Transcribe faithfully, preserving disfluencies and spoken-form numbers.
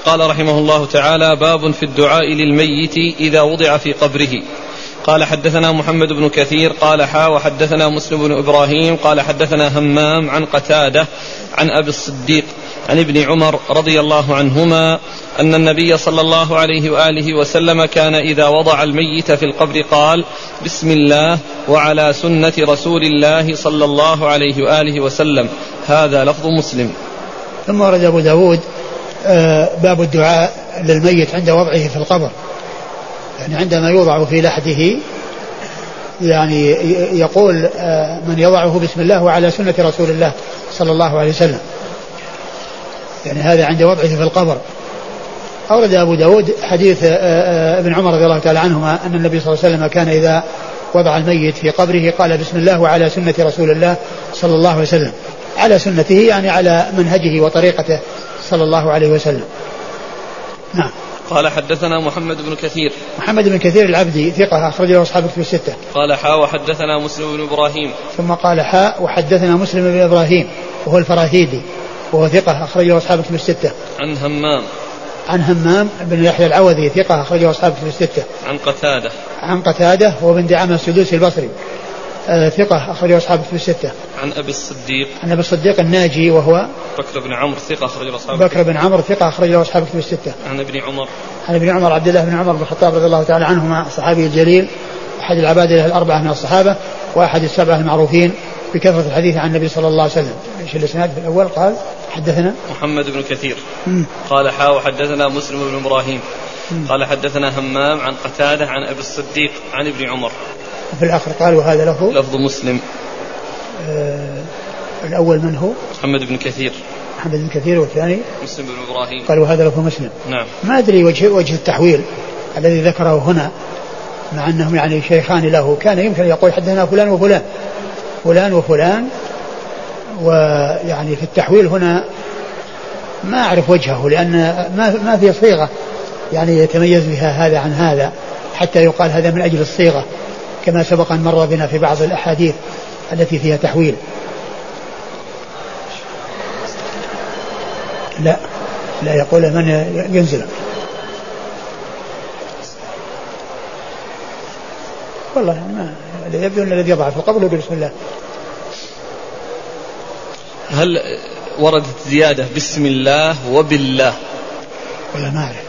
قال رحمه الله تعالى: باب في الدعاء للميت إذا وضع في قبره. قال حدثنا محمد بن كثير قال حا وحدثنا مسلم بن إبراهيم قال حدثنا همام عن قتادة عن أبي الصديق عن ابن عمر رضي الله عنهما أن النبي صلى الله عليه وآله وسلم كان إذا وضع الميت في القبر قال: بسم الله وعلى سنة رسول الله صلى الله عليه وآله وسلم. هذا لفظ مسلم. ثم ورد أبو داود باب الدعاء للميت عند وضعه في القبر، يعني عندما يوضع في لحده يعني يقول من يضعه بسم الله وعلى سنة رسول الله صلى الله عليه وسلم، يعني هذا عند وضعه في القبر. أورد أبو داود حديث ابن عمر رضي الله تعالى عنهما أن النبي صلى الله عليه وسلم كان إذا وضع الميت في قبره قال: بسم الله وعلى سنة رسول الله صلى الله عليه وسلم. على سنته يعني على منهجه وطريقته صلى الله عليه وسلم. نعم. قال حدثنا محمد بن كثير. محمد بن كثير العبدي ثقة أخرج له أصحاب الكتب الستة. قال حا وحدثنا مسلم بن إبراهيم. ثم قال حا وحدثنا مسلم بن إبراهيم وهو الفراهيدي وهو ثقة أخرج له أصحاب الكتب الستة. عن همام. عن همام بن يحيى العوذي ثقة أخرج له أصحاب الكتب الستة. عن قتادة. عن قتادة هو بن دعامة السدوسي البصري آه ثقة أخرج له أصحاب الكتب الستة. عن أبي الصديق. عن أبي الصديق الناجي وهو بكر بن عمرو ثقة أخرج له أصحاب بكر بن عمرو ثقة أخرج له أصحاب الكتب الستة. عن ابن عمر. عن ابن عمر عبد الله بن عمر بن الخطاب رضي الله تعالى عنهما الصحابي الجليل أحد العبادلة الأربعة من الصحابة وأحد السبعة المعروفين بكثرة الحديث عن النبي صلى الله عليه وسلم. ايش الاسناد في الأول؟ قال حدثنا محمد بن كثير. مم. قال حا وحدثنا مسلم بن إبراهيم. مم. قال حدثنا همام عن قتادة عن أبي الصديق عن ابن عمر. في الآخر قال وهذا له لفظ مسلم. آه الأول من هو؟ محمد بن كثير. محمد بن كثير والثاني مسلم بن إبراهيم. قال وهذا له مسلم. نعم. ما أدري وجه, وجه التحويل الذي ذكره هنا، مع أنهم يعني شيخان له، كان يمكن يقول حدثنا فلان وفلان فلان وفلان، ويعني في التحويل هنا ما أعرف وجهه، لأن ما ما في صيغة يعني يتميز بها هذا عن هذا حتى يقال هذا من أجل الصيغة، كما سبق أن مر بنا في بعض الأحاديث التي فيها تحويل. لا لا يقول من ينزل. والله ما يبدو أن الذي يضع في القبر يقول بسم الله. هل وردت زيادة بسم الله وبالله؟ ولا ما أعرف